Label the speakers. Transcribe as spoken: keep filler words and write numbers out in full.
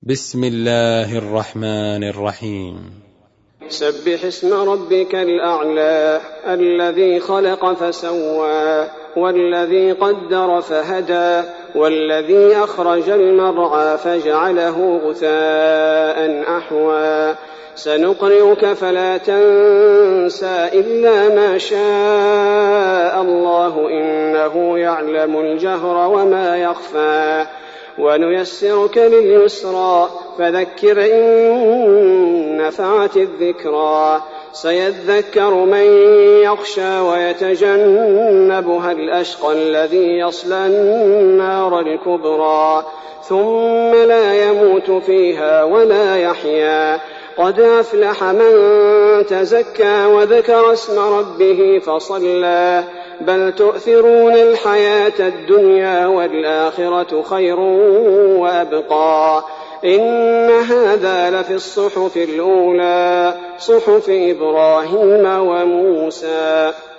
Speaker 1: بسم الله الرحمن الرحيم.
Speaker 2: سبح اسم ربك الأعلى الذي خلق فسوى والذي قدر فهدى والذي أخرج المرعى فجعله غثاء أحوى سنقرئك فلا تنسى إلا ما شاء الله إنه يعلم الجهر وما يخفى ونيسرك لليسرى فذكر إن نفعت الذكرى سيذكر من يخشى ويتجنبها الأشقى الذي يصلى النار الكبرى ثم لا يموت فيها ولا يحيا قد أفلح من تزكى وذكر اسم ربه فصلى بل تؤثرون الحياة الدنيا والآخرة خير وأبقى إن هذا لفي الصحف الأولى صحف إبراهيم وموسى.